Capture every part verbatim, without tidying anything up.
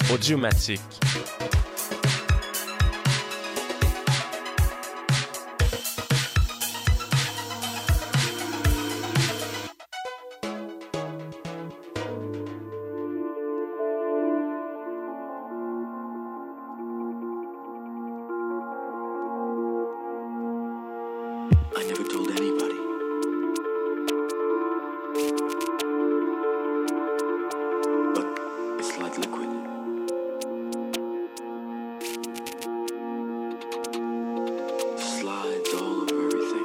Audiomatique. I never told anybody. But it's like liquid. Slides all over everything.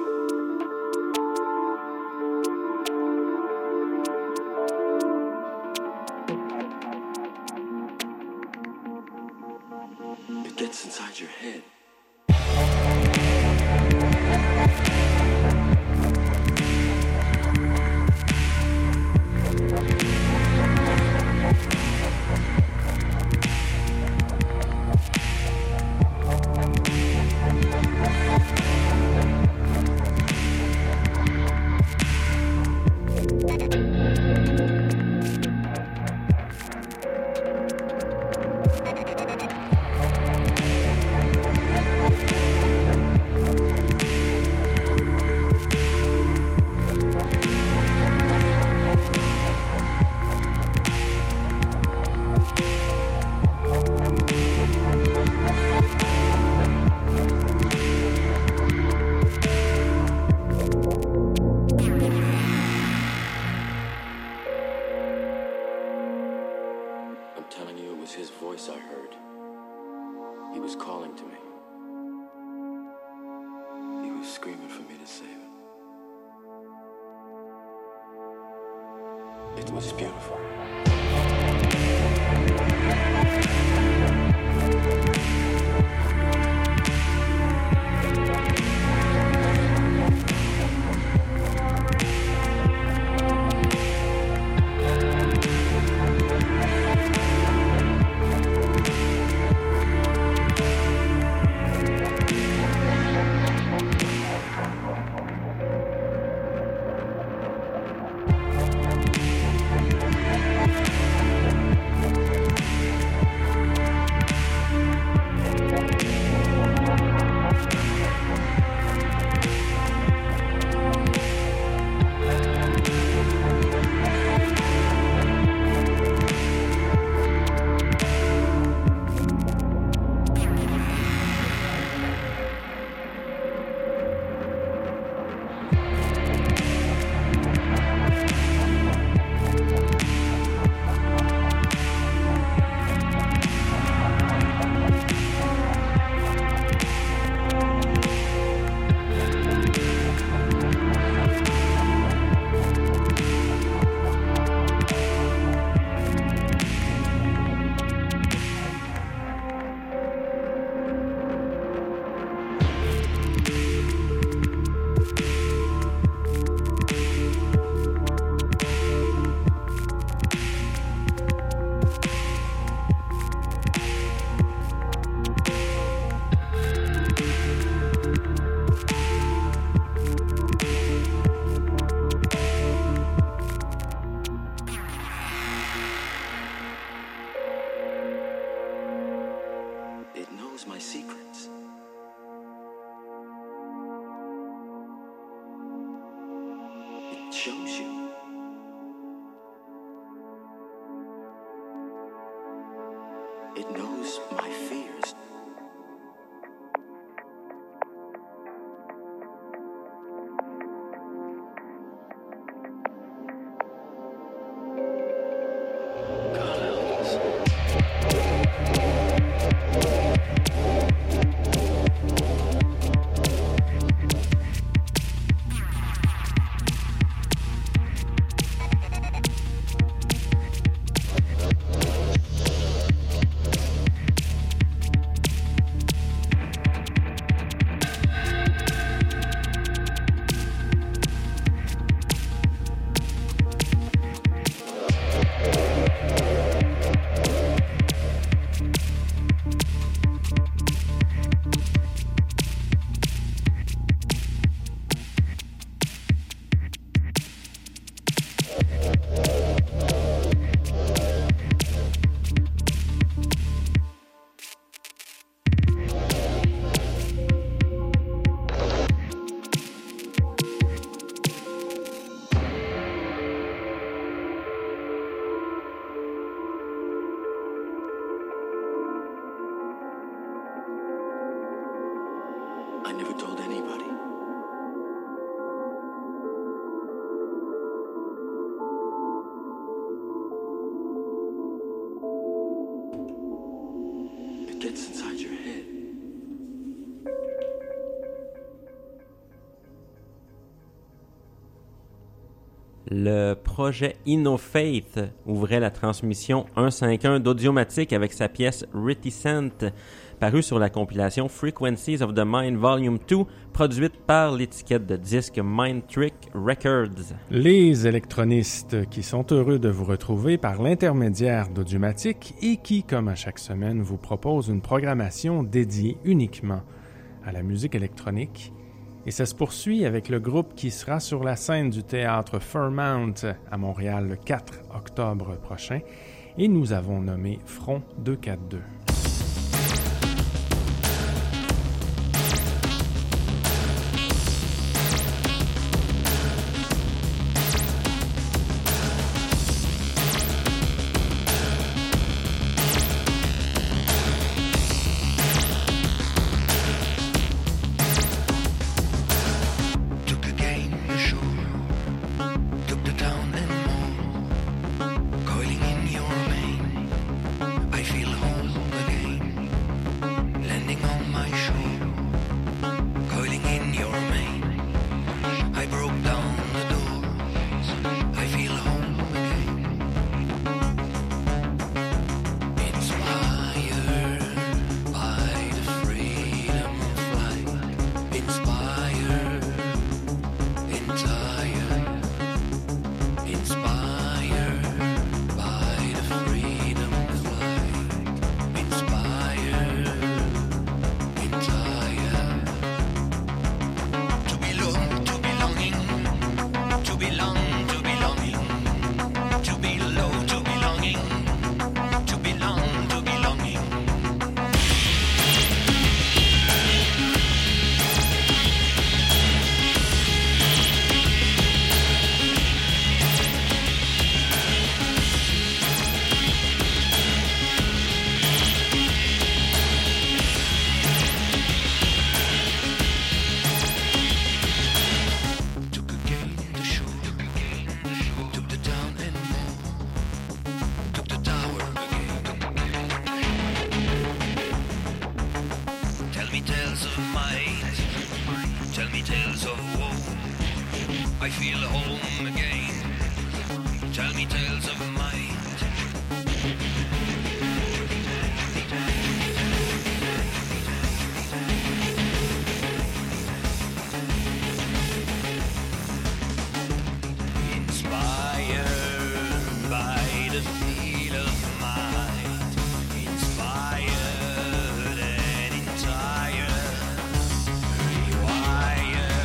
It gets inside your head. His voice I heard. He was calling to me. He was screaming for me to save him. It was beautiful. My secrets. It shows you. It knows my fears. God help us. Le projet InnoFaith ouvrait la transmission cent cinquante-un d'Audiomatic avec sa pièce Reticent, parue sur la compilation Frequencies of the Mind Volume deux, produite par l'étiquette de disque Mind Trick Records. Les électronistes qui sont heureux de vous retrouver par l'intermédiaire d'Audiomatic et qui, comme à chaque semaine, vous proposent une programmation dédiée uniquement à la musique électronique. Et ça se poursuit avec le groupe qui sera sur la scène du théâtre Fairmount à Montréal le quatre octobre prochain. Et nous avons nommé Front deux cent quarante-deux.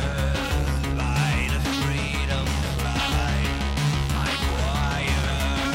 Fire by the freedom flight. I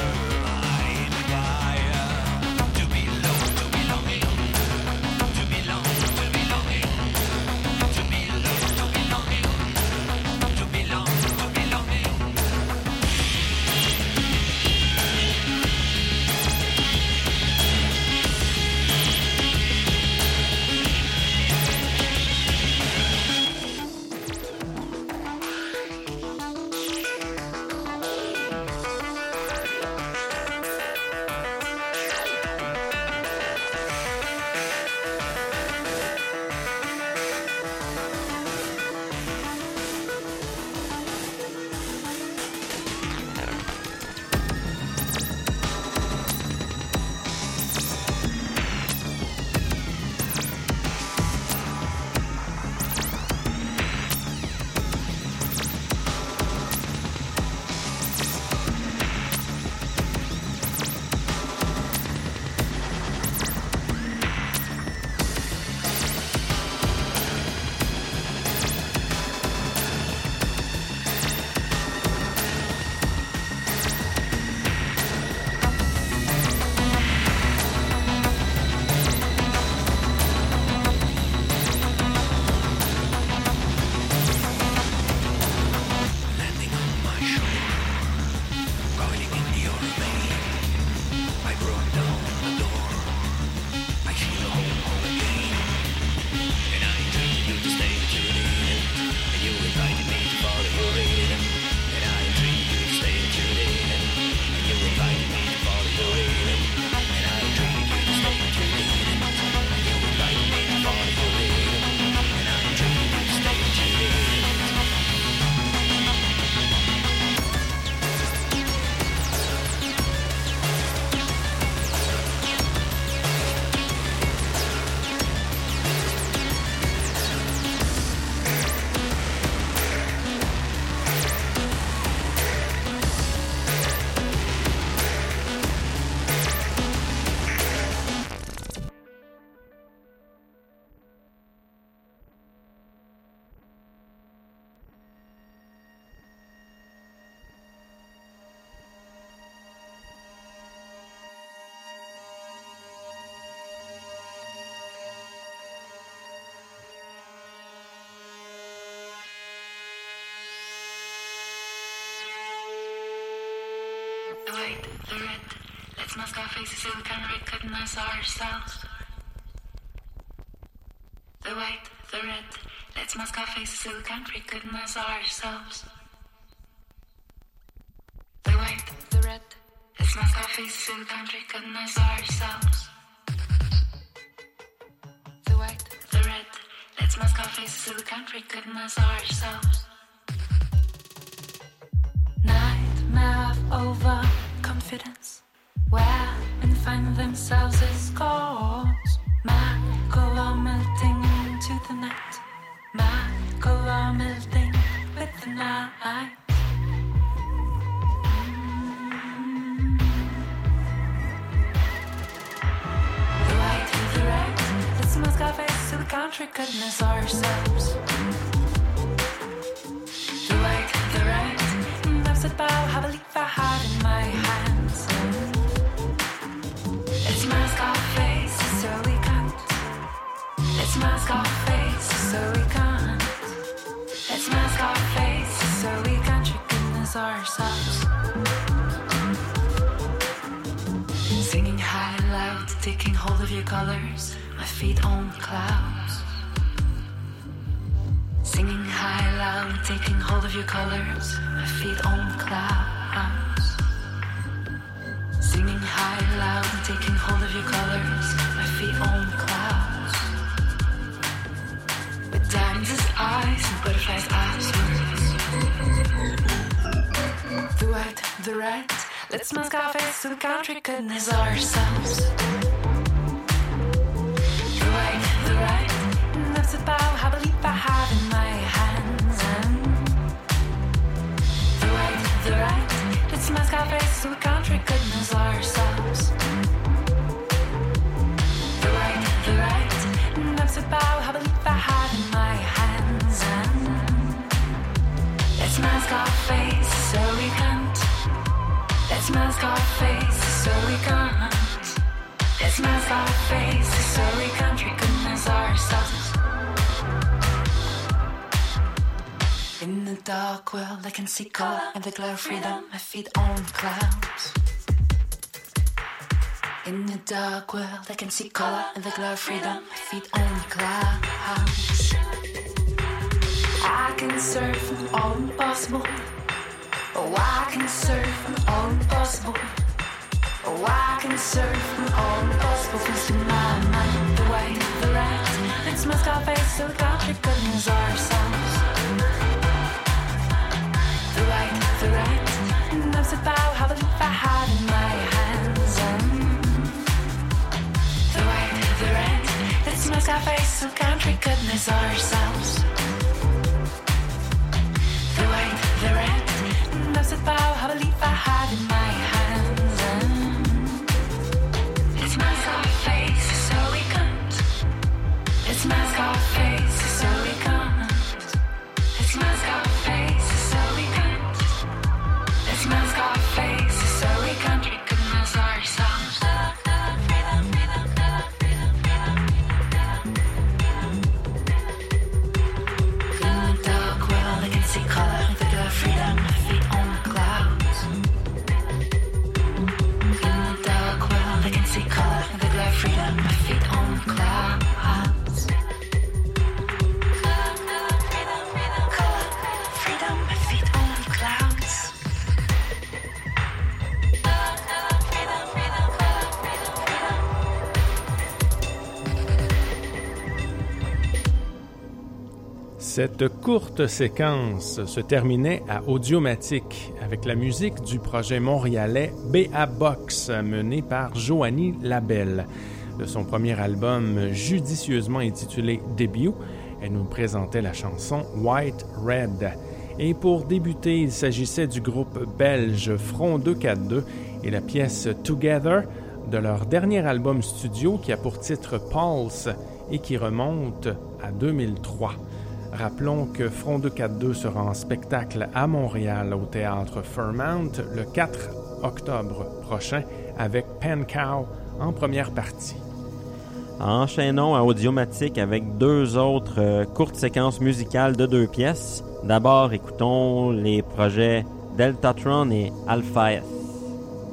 The white, the red, let's mask our faces so we can recognize ourselves. The white, the red, let's mask our faces so we can't recognize ourselves. The white, the red, let's mask our faces so we can't recognize ourselves. The white, the red, let's mask our faces so we can't recognize ourselves. Nightmare of overconfidence, where men find themselves as gods. Magical are melting into the night. Magical are melting with the night. Mm-hmm. The white, the red, let's mask our faces so we can't recognize ourselves. The white, the red, upset bow, have a leaf I have in my hands. Let's mask our faces so we can't. Let's mask our faces so we can't. Let's mask our faces so we can't recognize ourselves. Singing high and loud, taking hold of your colors, my feet on clouds. Singing high and loud, taking hold of your colors, my feet on clouds. Singing high and loud, taking hold of your colors, my feet on clouds. With diamonds as eyes and butterflies as words. The white, the red, let's mask our face so we can't recognize ourselves. The white, the red, that's about how I believe I have in my hands. The white, the red, let's mask our face so we can't recognize ourselves. The white, the red, that's about how I believe I have in my hands. Let's mask our face so we can't. Let's mask our faces so we can't. Let's mask our faces so we can't recognize ourselves. In the dark world I can see color and the glow of freedom, my feet on clouds. In the dark world I can see color and the glow of freedom, my feet on clouds. I can surf from all impossible. Oh, I can surf from all impossible. Oh, I can surf from all impossible things in my mind. The white, the red, let's mask our face so we can't recognize ourselves. The white, the red, knows about how the leaf I have in my hands. The white, the red, let's mask our face so we can't recognize ourselves. The white, the red, knows about how the leaf I have in my hands. Let's mask our faces so we can't. Let's mask our faces so we can't. Let's mask our faces so we can't. Let's mask our faces so we can't recognize ourselves. In the dark world I can see color with the glow of freedom, my feet on clouds. In the dark world I can see color with the glow of freedom, my feet on clouds. Freedom, my feet on clouds. Cette courte séquence se terminait à Audiomatique avec la musique du projet montréalais B A Box mené par Joanie Labelle. De son premier album judicieusement intitulé Début, elle nous présentait la chanson White Red. Et pour débuter, il s'agissait du groupe belge Front deux cent quarante-deux et la pièce Together de leur dernier album studio qui a pour titre Pulse et qui remonte à deux mille trois. Rappelons que Front deux cent quarante-deux sera en spectacle à Montréal au théâtre Fairmount le quatre octobre prochain avec Pen Cow en première partie. Enchaînons à Audiomatique avec deux autres euh, courtes séquences musicales de deux pièces. D'abord, écoutons les projets Deltatron et Alphaeth.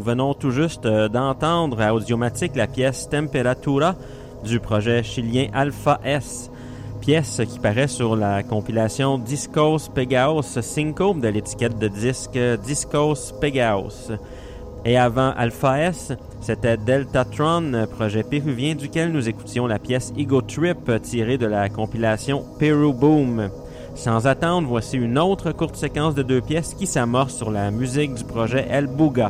venons tout juste euh, d'entendre à Audiomatique la pièce Temperatura du projet chilien Alpha S. Pièce qui paraît sur la compilation Discos Pegaos cinq de l'étiquette de disque Discos Pegaos. Et avant Alpha S, c'était Deltatron, projet péruvien duquel nous écoutions la pièce Ego Trip tirée de la compilation Peru Boom. Sans attendre, voici une autre courte séquence de deux pièces qui s'amorce sur la musique du projet El Buga.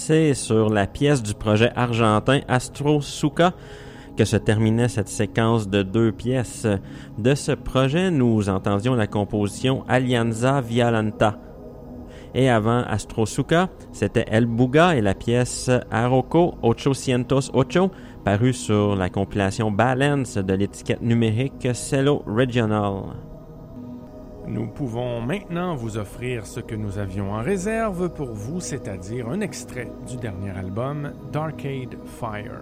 c'est sur la pièce du projet argentin Astro Suka que se terminait cette séquence de deux pièces. De ce projet, nous entendions la composition Alianza Violenta. Et avant Astro Suka, c'était El Buga et la pièce Arroco ochocientos ocho, parue sur la compilation Balance de l'étiquette numérique Cello Regional. Nous pouvons maintenant vous offrir ce que nous avions en réserve pour vous, c'est-à-dire un extrait du dernier album Darkade Fire.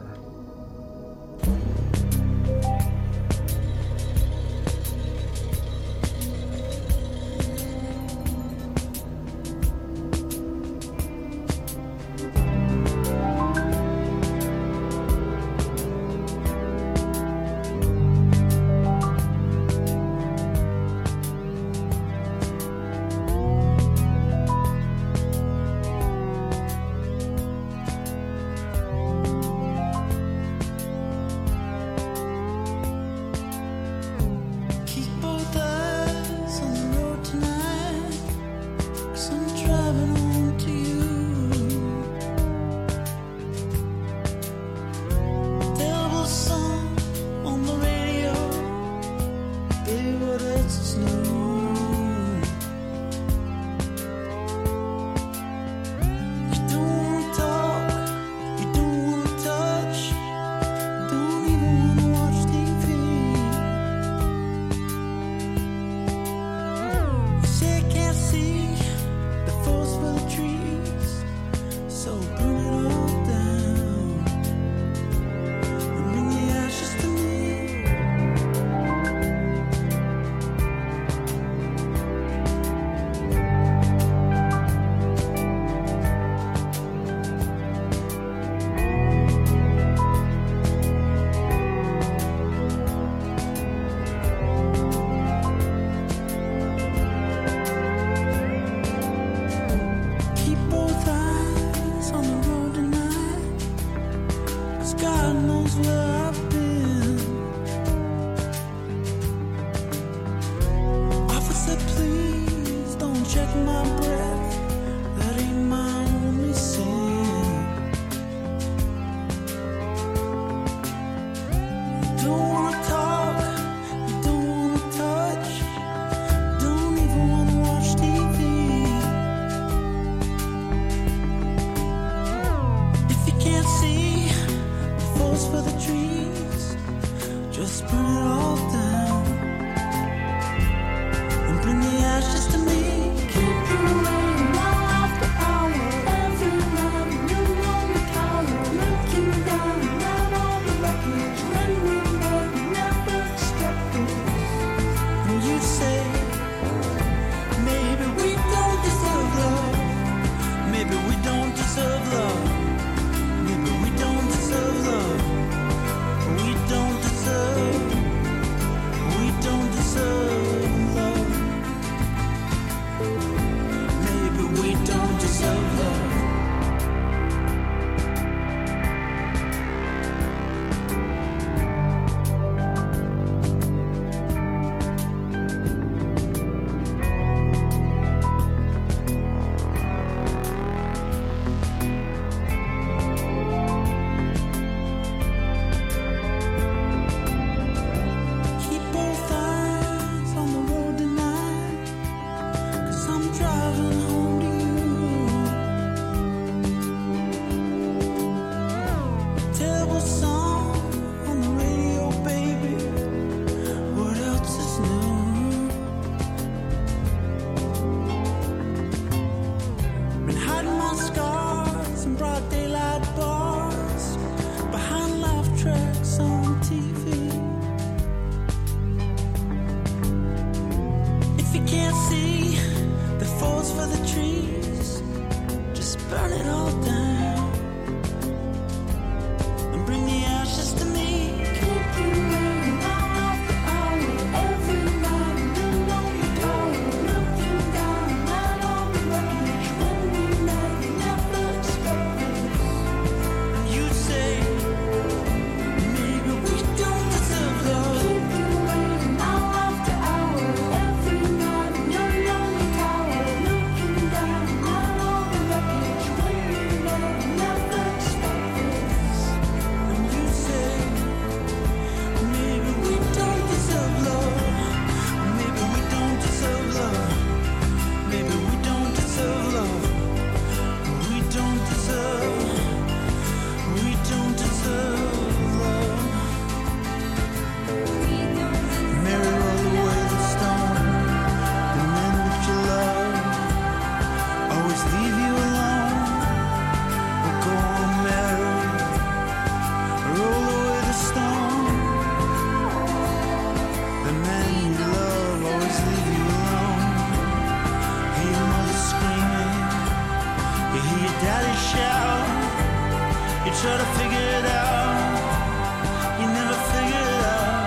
You hear your daddy shout, you try to figure it out, you never figure it out.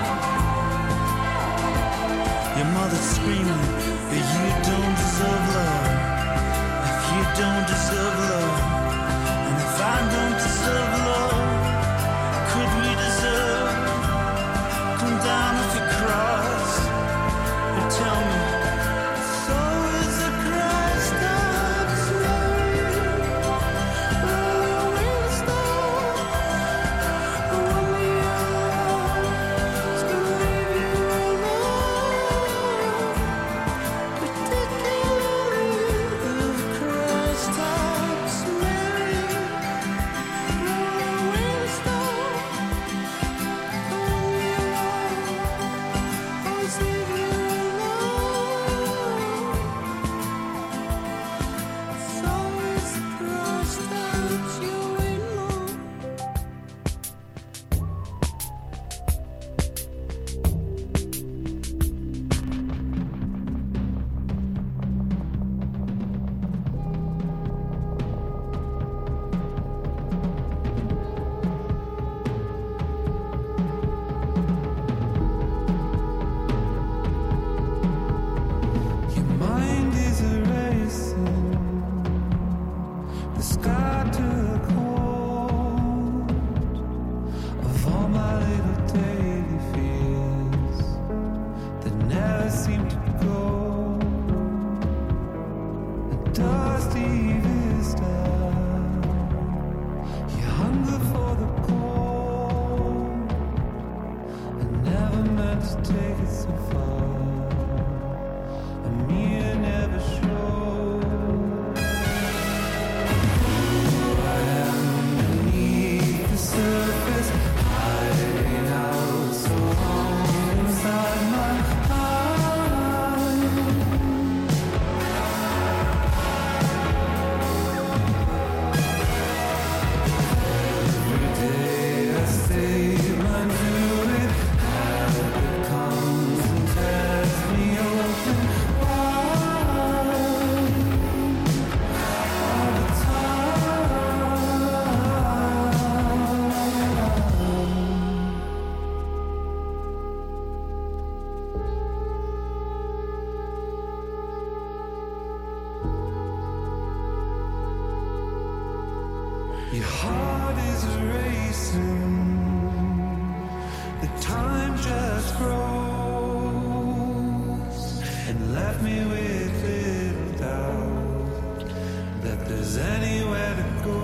Your mother's screaming that you don't deserve love. If you don't deserve love, and if I don't deserve love, could we deserve? Come down off your cross and tell me. So is the Christ that's married, will stop. Only yours can leave you alone. Particularly if Christ that's married, will stop. Only yours can leave you alone. So is the Christ that you ignore. Your mind is erasing the sky took hold of all my little daily fears that never seem to go. A dusty vista, your hunger for the cold. I never meant to take it so far. A mirror never showed who I am beneath the surface, hiding out so long inside my heart. Every day I stay blind to it. Habit comes and tears me open wide all the time. Your heart is racing, the time just froze and left me with little doubt that there's anywhere to go.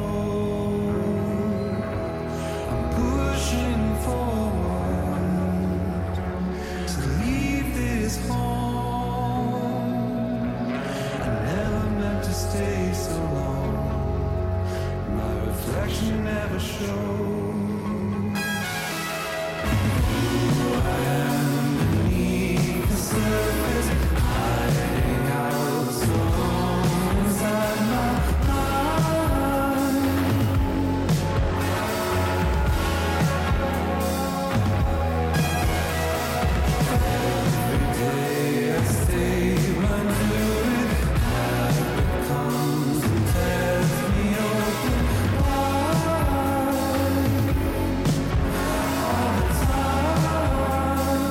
I'm pushing forward to leave this home. I never meant to stay so long. My reflection never showed who I am beneath the surface, hiding out so long inside my heart. Every day I stay blind to it. Habit comes and tears me open wide all the time.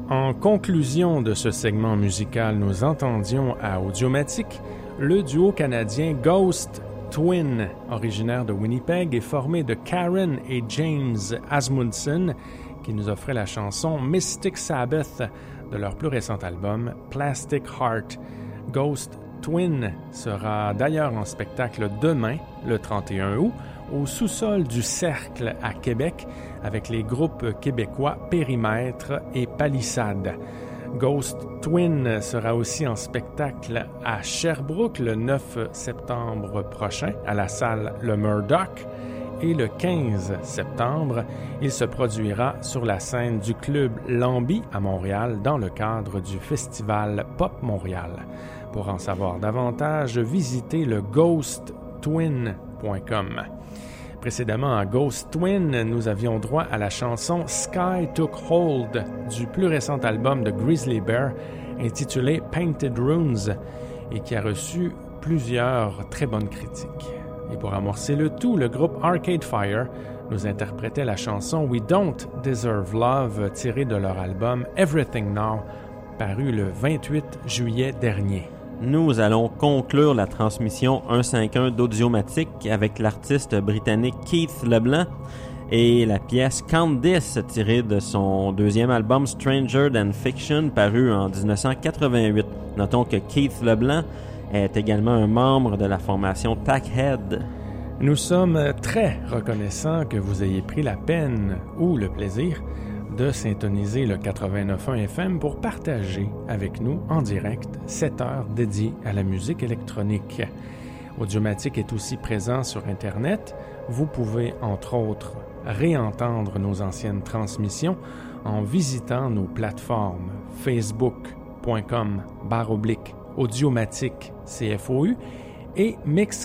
En conclusion de ce segment musical, nous entendions à Audiomatique le duo canadien Ghost Twin, originaire de Winnipeg et formé de Karen et James Asmundsen, qui nous offrait la chanson Mystic Sabbath de leur plus récent album Plastic Heart. Ghost Twin sera d'ailleurs en spectacle demain, le trente et un août, au sous-sol du Cercle à Québec avec les groupes québécois Périmètre et Palissade. Ghost Twin sera aussi en spectacle à Sherbrooke le neuf septembre prochain à la salle Le Murdoch et le quinze septembre, il se produira sur la scène du Club Lambie à Montréal dans le cadre du Festival Pop Montréal. Pour en savoir davantage, visitez le ghost twin point com. Précédemment à Ghost Twin, nous avions droit à la chanson Sky Took Hold du plus récent album de Grizzly Bear intitulé Painted Runes et qui a reçu plusieurs très bonnes critiques. Et pour amorcer le tout, le groupe Arcade Fire nous interprétait la chanson We Don't Deserve Love tirée de leur album Everything Now paru le vingt-huit juillet dernier. Nous allons conclure la transmission cent cinquante-et-un d'Audiomatique avec l'artiste britannique Keith LeBlanc et la pièce Count This tirée de son deuxième album Stranger Than Fiction paru en dix-neuf cent quatre-vingt-huit. Notons que Keith LeBlanc est également un membre de la formation Tackhead. Nous sommes très reconnaissants que vous ayez pris la peine ou le plaisir de syntoniser le quatre-vingt-neuf point un F M pour partager avec nous en direct sept heures dédiées à la musique électronique. Audiomatique est aussi présent sur Internet. Vous pouvez, entre autres, réentendre nos anciennes transmissions en visitant nos plateformes facebook.com barre oblique Audiomatique C F O U et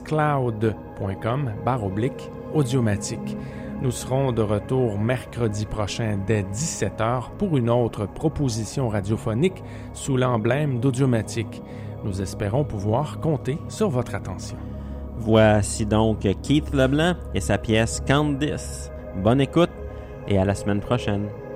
mixcloud.com barre oblique Audiomatique. Nous serons de retour mercredi prochain dès dix-sept heures pour une autre proposition radiophonique sous l'emblème d'Audiomatique. Nous espérons pouvoir compter sur votre attention. Voici donc Keith LeBlanc et sa pièce Count This. Bonne écoute et à la semaine prochaine.